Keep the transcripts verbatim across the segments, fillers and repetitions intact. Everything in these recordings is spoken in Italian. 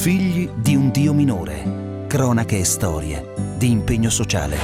Figli di un Dio minore. Cronache e storie di impegno sociale.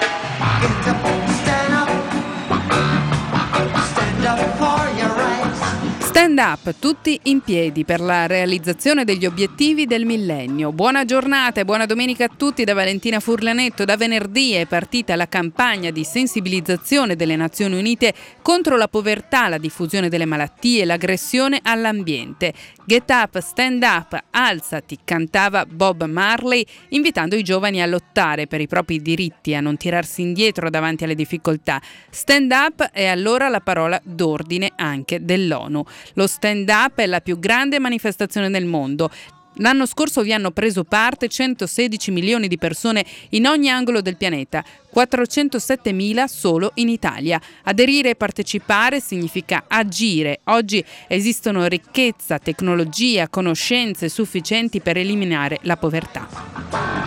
Stand up, tutti in piedi per la realizzazione degli obiettivi del millennio. Buona giornata e buona domenica a tutti da Valentina Furlanetto. Da venerdì è partita la campagna di sensibilizzazione delle Nazioni Unite contro la povertà, la diffusione delle malattie e l'aggressione all'ambiente. Get up, stand up, alzati, cantava Bob Marley, invitando i giovani a lottare per i propri diritti, a non tirarsi indietro davanti alle difficoltà. Stand up è allora la parola d'ordine anche dell'ONU. Lo stand up è la più grande manifestazione del mondo. L'anno scorso vi hanno preso parte centosedici milioni di persone in ogni angolo del pianeta, quattrocentosettemila solo in Italia. Aderire e partecipare significa agire. Oggi esistono ricchezza, tecnologia, conoscenze sufficienti per eliminare la povertà.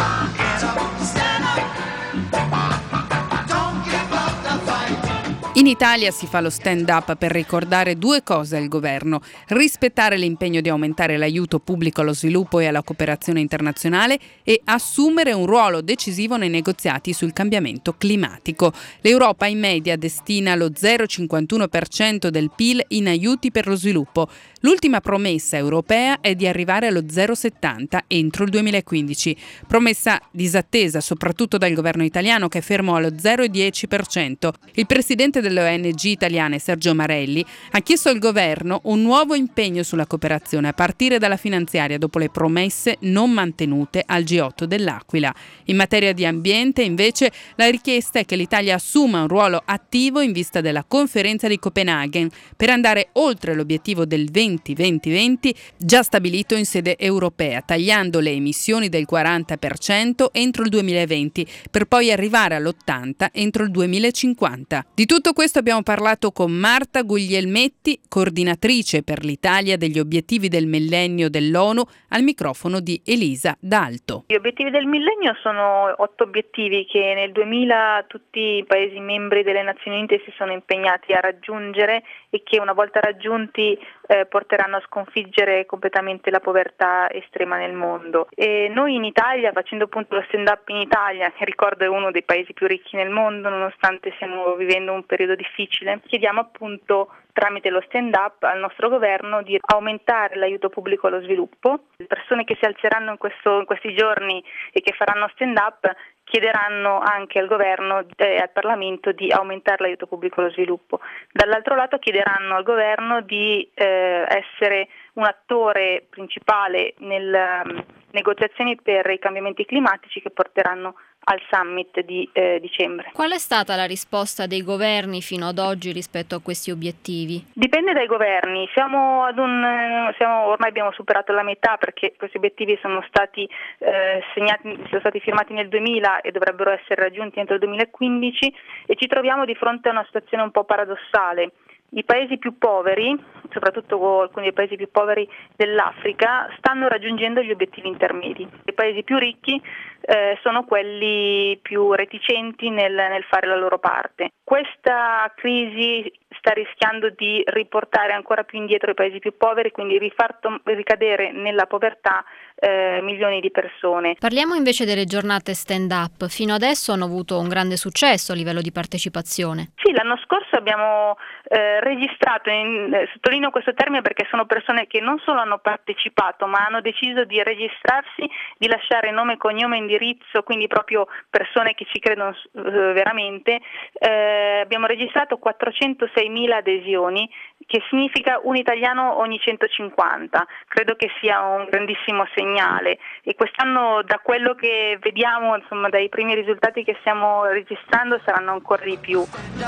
In Italia si fa lo stand-up per ricordare due cose al governo: rispettare l'impegno di aumentare l'aiuto pubblico allo sviluppo e alla cooperazione internazionale e assumere un ruolo decisivo nei negoziati sul cambiamento climatico. L'Europa in media destina lo zero virgola cinquantuno per cento del P I L in aiuti per lo sviluppo. L'ultima promessa europea è di arrivare allo zero virgola settanta entro il duemilaquindici. Promessa disattesa soprattutto dal governo italiano, che è fermo allo zero virgola dieci per cento. Il presidente delle O N G italiane, Sergio Marelli, ha chiesto al governo un nuovo impegno sulla cooperazione a partire dalla finanziaria dopo le promesse non mantenute al G otto dell'Aquila. In materia di ambiente, invece, la richiesta è che l'Italia assuma un ruolo attivo in vista della conferenza di Copenaghen per andare oltre l'obiettivo del venti venti venti già stabilito in sede europea, tagliando le emissioni del quaranta per cento entro il duemilaventi per poi arrivare all'ottanta entro il duemilacinquanta. Di tutto questo abbiamo parlato con Marta Guglielmetti, coordinatrice per l'Italia degli obiettivi del millennio dell'ONU, al microfono di Elisa D'Alto. Gli obiettivi del millennio sono otto obiettivi che nel duemila tutti i Paesi membri delle Nazioni Unite si sono impegnati a raggiungere e che una volta raggiunti eh, porteranno a sconfiggere completamente la povertà estrema nel mondo. E noi in Italia, facendo appunto lo stand up in Italia, che ricordo è uno dei paesi più ricchi nel mondo, nonostante stiamo vivendo un periodo difficile, chiediamo appunto tramite lo stand up al nostro governo di aumentare l'aiuto pubblico allo sviluppo. Le persone che si alzeranno in, questo, in questi giorni e che faranno stand up chiederanno anche al governo e al Parlamento di aumentare l'aiuto pubblico allo sviluppo. Dall'altro lato chiederanno al governo di eh, essere un attore principale nelle um, negoziazioni per i cambiamenti climatici che porteranno al summit di eh, dicembre. Qual è stata la risposta dei governi fino ad oggi rispetto a questi obiettivi? Dipende dai governi. Siamo ad un siamo, ormai abbiamo superato la metà, perché questi obiettivi sono stati eh, segnati, sono stati firmati nel duemila e dovrebbero essere raggiunti entro il duemilaquindici, e ci troviamo di fronte a una situazione un po' paradossale. I paesi più poveri, soprattutto alcuni dei paesi più poveri dell'Africa, stanno raggiungendo gli obiettivi intermedi. I paesi più ricchi eh, sono quelli più reticenti nel, nel fare la loro parte. Questa crisi sta rischiando di riportare ancora più indietro i paesi più poveri, quindi rifar to- ricadere nella povertà eh, milioni di persone. Parliamo invece delle giornate stand-up. Fino adesso hanno avuto un grande successo a livello di partecipazione. Sì, l'anno scorso abbiamo eh, registrato, in, eh, sottolineo questo termine perché sono persone che non solo hanno partecipato, ma hanno deciso di registrarsi, di lasciare nome, cognome, indirizzo, quindi proprio persone che ci credono eh, veramente. Eh, abbiamo registrato quattrocentoseimila adesioni, che significa un italiano ogni centocinquanta. Credo che sia un grandissimo segnale, e quest'anno, da quello che vediamo, insomma, dai primi risultati che stiamo registrando, saranno ancora di più.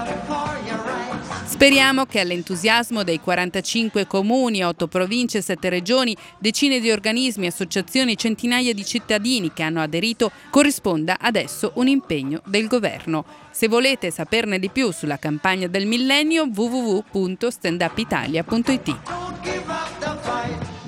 Speriamo che all'entusiasmo dei quarantacinque comuni, otto province, sette regioni, decine di organismi, associazioni, centinaia di cittadini che hanno aderito corrisponda adesso un impegno del governo. Se volete saperne di più sulla campagna del millennio, w w w punto stand up italia punto i t.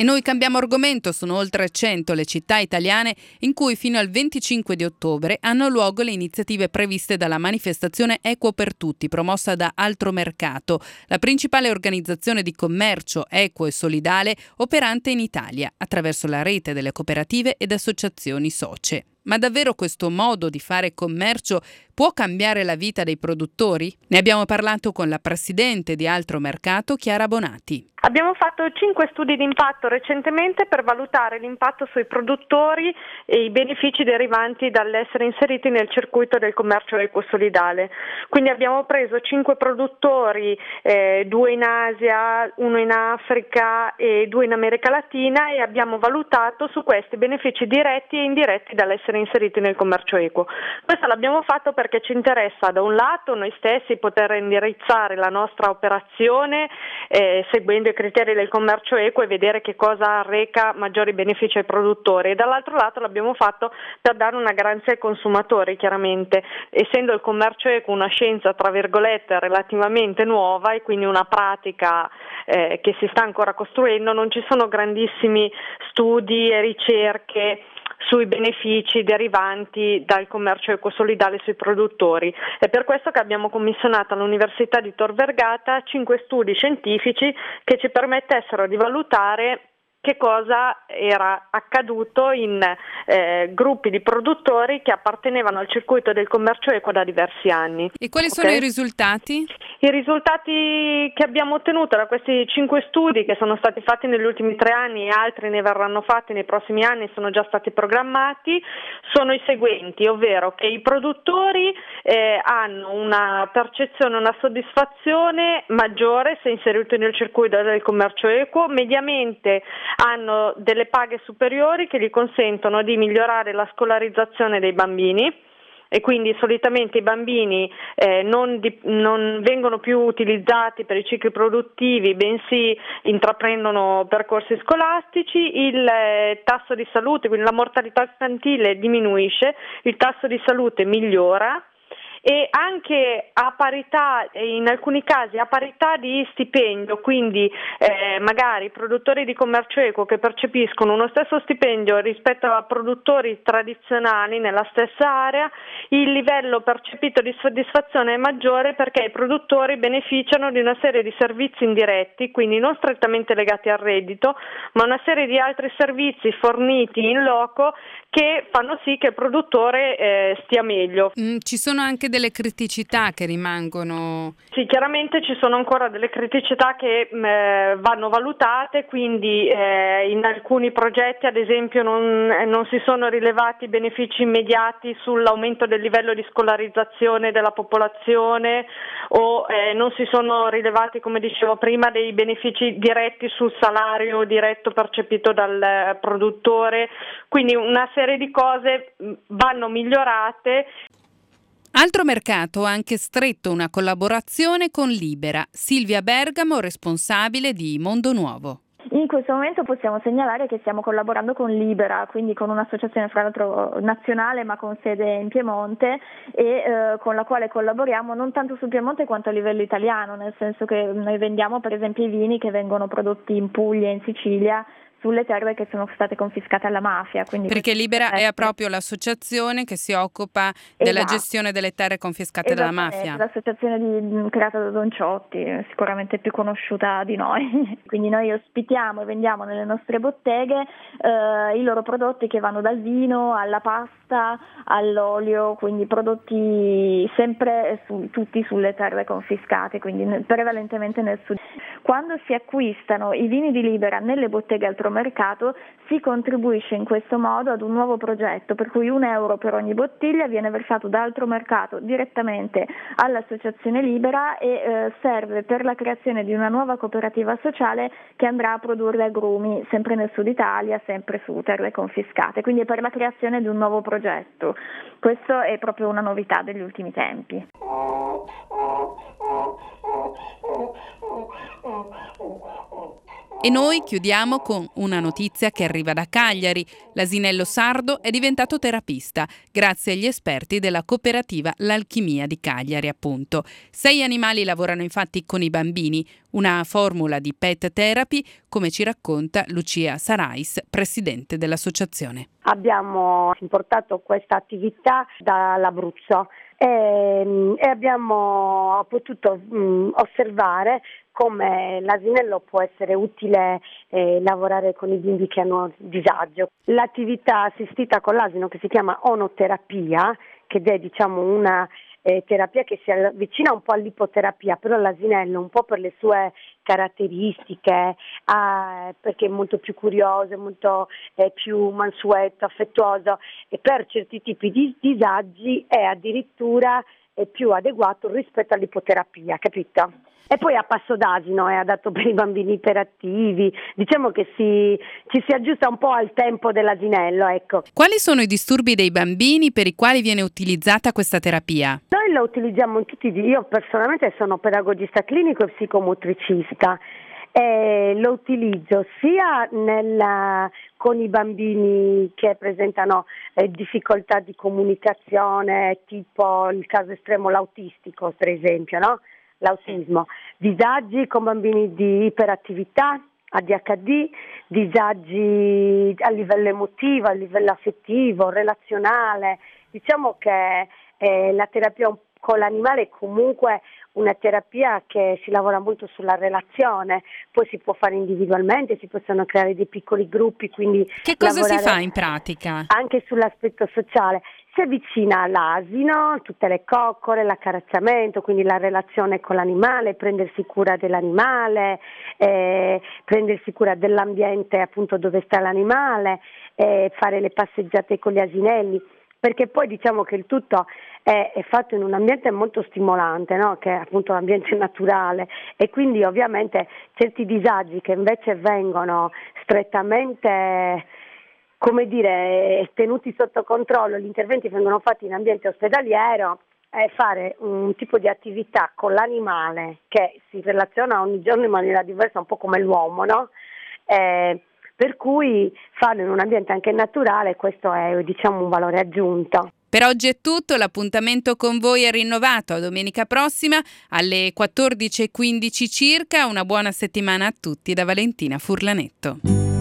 E noi cambiamo argomento, sono oltre cento le città italiane in cui fino al venticinque di ottobre hanno luogo le iniziative previste dalla manifestazione Equo per Tutti, promossa da Altromercato, la principale organizzazione di commercio equo e solidale operante in Italia, attraverso la rete delle cooperative ed associazioni socie. Ma davvero questo modo di fare commercio può cambiare la vita dei produttori? Ne abbiamo parlato con la presidente di Altromercato, Chiara Bonati. Abbiamo fatto cinque studi di impatto recentemente per valutare l'impatto sui produttori e i benefici derivanti dall'essere inseriti nel circuito del commercio ecosolidale. Quindi abbiamo preso cinque produttori, eh, due in Asia, uno in Africa e due in America Latina, e abbiamo valutato su questi benefici diretti e indiretti dall'essere inseriti nel commercio equo. Questo l'abbiamo fatto perché ci interessa da un lato noi stessi poter indirizzare la nostra operazione eh, seguendo i criteri del commercio equo e vedere che cosa arreca maggiori benefici ai produttori, e dall'altro lato l'abbiamo fatto per dare una garanzia ai consumatori. Chiaramente, essendo il commercio equo una scienza tra virgolette relativamente nuova e quindi una pratica eh, che si sta ancora costruendo, non ci sono grandissimi studi e ricerche sui benefici derivanti dal commercio ecosolidale sui produttori. È per questo che abbiamo commissionato all'Università di Tor Vergata cinque studi scientifici che ci permettessero di valutare che cosa era accaduto in eh, gruppi di produttori che appartenevano al circuito del commercio equo da diversi anni. E quali sono okay? i risultati? I risultati che abbiamo ottenuto da questi cinque studi, che sono stati fatti negli ultimi tre anni e altri ne verranno fatti nei prossimi anni, sono già stati programmati, sono i seguenti, ovvero che i produttori eh, hanno una percezione, una soddisfazione maggiore se inseriti nel circuito del commercio equo, mediamente hanno delle paghe superiori che gli consentono di migliorare la scolarizzazione dei bambini, e quindi solitamente i bambini eh, non, di, non vengono più utilizzati per i cicli produttivi, bensì intraprendono percorsi scolastici. Il eh, tasso di salute, quindi la mortalità infantile diminuisce, il tasso di salute migliora, e anche a parità, in alcuni casi a parità di stipendio, quindi eh, magari produttori di commercio equo che percepiscono uno stesso stipendio rispetto a produttori tradizionali nella stessa area, il livello percepito di soddisfazione è maggiore perché i produttori beneficiano di una serie di servizi indiretti, quindi non strettamente legati al reddito, ma una serie di altri servizi forniti in loco che fanno sì che il produttore eh, stia meglio. Mm, ci sono anche delle criticità che rimangono? Sì, chiaramente ci sono ancora delle criticità che eh, vanno valutate, quindi eh, in alcuni progetti ad esempio non, non si sono rilevati benefici immediati sull'aumento del livello di scolarizzazione della popolazione, o eh, non si sono rilevati, come dicevo prima, dei benefici diretti sul salario diretto percepito dal eh, produttore, quindi una serie di cose vanno migliorate. Altromercato ha anche stretto una collaborazione con Libera. Silvia Bergamo, responsabile di Mondo Nuovo. In questo momento possiamo segnalare che stiamo collaborando con Libera, quindi con un'associazione fra l'altro nazionale ma con sede in Piemonte, e eh, con la quale collaboriamo non tanto sul Piemonte quanto a livello italiano, nel senso che noi vendiamo per esempio i vini che vengono prodotti in Puglia e in Sicilia sulle terre che sono state confiscate alla mafia. Quindi perché Libera è proprio l'associazione che si occupa della esatto. gestione delle terre confiscate dalla mafia. L'associazione di, creata da Don Ciotti, sicuramente più conosciuta di noi. Quindi noi ospitiamo e vendiamo nelle nostre botteghe eh, i loro prodotti che vanno dal vino alla pasta, all'olio, quindi prodotti sempre su, tutti sulle terre confiscate, quindi nel, prevalentemente nel sud. Quando si acquistano i vini di Libera nelle botteghe Altromercato si contribuisce in questo modo ad un nuovo progetto, per cui un euro per ogni bottiglia viene versato da Altromercato direttamente all'Associazione Libera e eh, serve per la creazione di una nuova cooperativa sociale che andrà a produrre agrumi sempre nel sud Italia, sempre su terre confiscate, quindi è per la creazione di un nuovo progetto. Questo è proprio una novità degli ultimi tempi. E noi chiudiamo con una notizia che arriva da Cagliari. L'asinello sardo è diventato terapista, grazie agli esperti della cooperativa L'Alchimia di Cagliari, appunto. Sei animali lavorano infatti con i bambini, una formula di pet therapy, come ci racconta Lucia Sarais, presidente dell'associazione. Abbiamo importato questa attività dall'Abruzzo e, e abbiamo potuto mh, osservare come l'asinello può essere utile eh, lavorare con i bimbi che hanno disagio. L'attività assistita con l'asino, che si chiama onoterapia, che è diciamo una eh, terapia che si avvicina un po' all'ipoterapia, però l'asinello un po' per le sue caratteristiche, ah, perché è molto più curioso, molto eh, più mansueto, affettuoso, e per certi tipi di disagi è addirittura è più adeguato rispetto all'ipoterapia, capito? E poi a passo d'asino è adatto per i bambini iperattivi, diciamo che si, ci si aggiusta un po' al tempo dell'asinello, ecco. Quali sono i disturbi dei bambini per i quali viene utilizzata questa terapia? Noi lo utilizziamo in tutti, io personalmente sono pedagogista clinico e psicomotricista. E lo utilizzo sia nella, con i bambini che presentano eh, difficoltà di comunicazione, tipo il caso estremo l'autistico, per esempio, no? L'autismo, disagi con bambini di iperattività, A D H D, disagi a livello emotivo, a livello affettivo, relazionale. Diciamo che eh, la terapia con l'animale è comunque una terapia che si lavora molto sulla relazione, poi si può fare individualmente, si possono creare dei piccoli gruppi, quindi che cosa si fa in pratica? Anche sull'aspetto sociale. Si avvicina all'asino, tutte le coccole, l'accarezzamento, quindi la relazione con l'animale, prendersi cura dell'animale, eh, prendersi cura dell'ambiente appunto dove sta l'animale, eh, fare le passeggiate con gli asinelli, perché poi diciamo che il tutto è, è fatto in un ambiente molto stimolante, no? Che è appunto l'ambiente naturale, e quindi ovviamente certi disagi che invece vengono strettamente, come dire, tenuti sotto controllo, gli interventi vengono fatti in ambiente ospedaliero, è fare un tipo di attività con l'animale che si relaziona ogni giorno in maniera diversa, un po' come l'uomo, no? Eh, per cui farlo in un ambiente anche naturale, questo è diciamo un valore aggiunto. Per oggi è tutto, l'appuntamento con voi è rinnovato a domenica prossima alle quattordici e quindici circa. Una buona settimana a tutti da Valentina Furlanetto.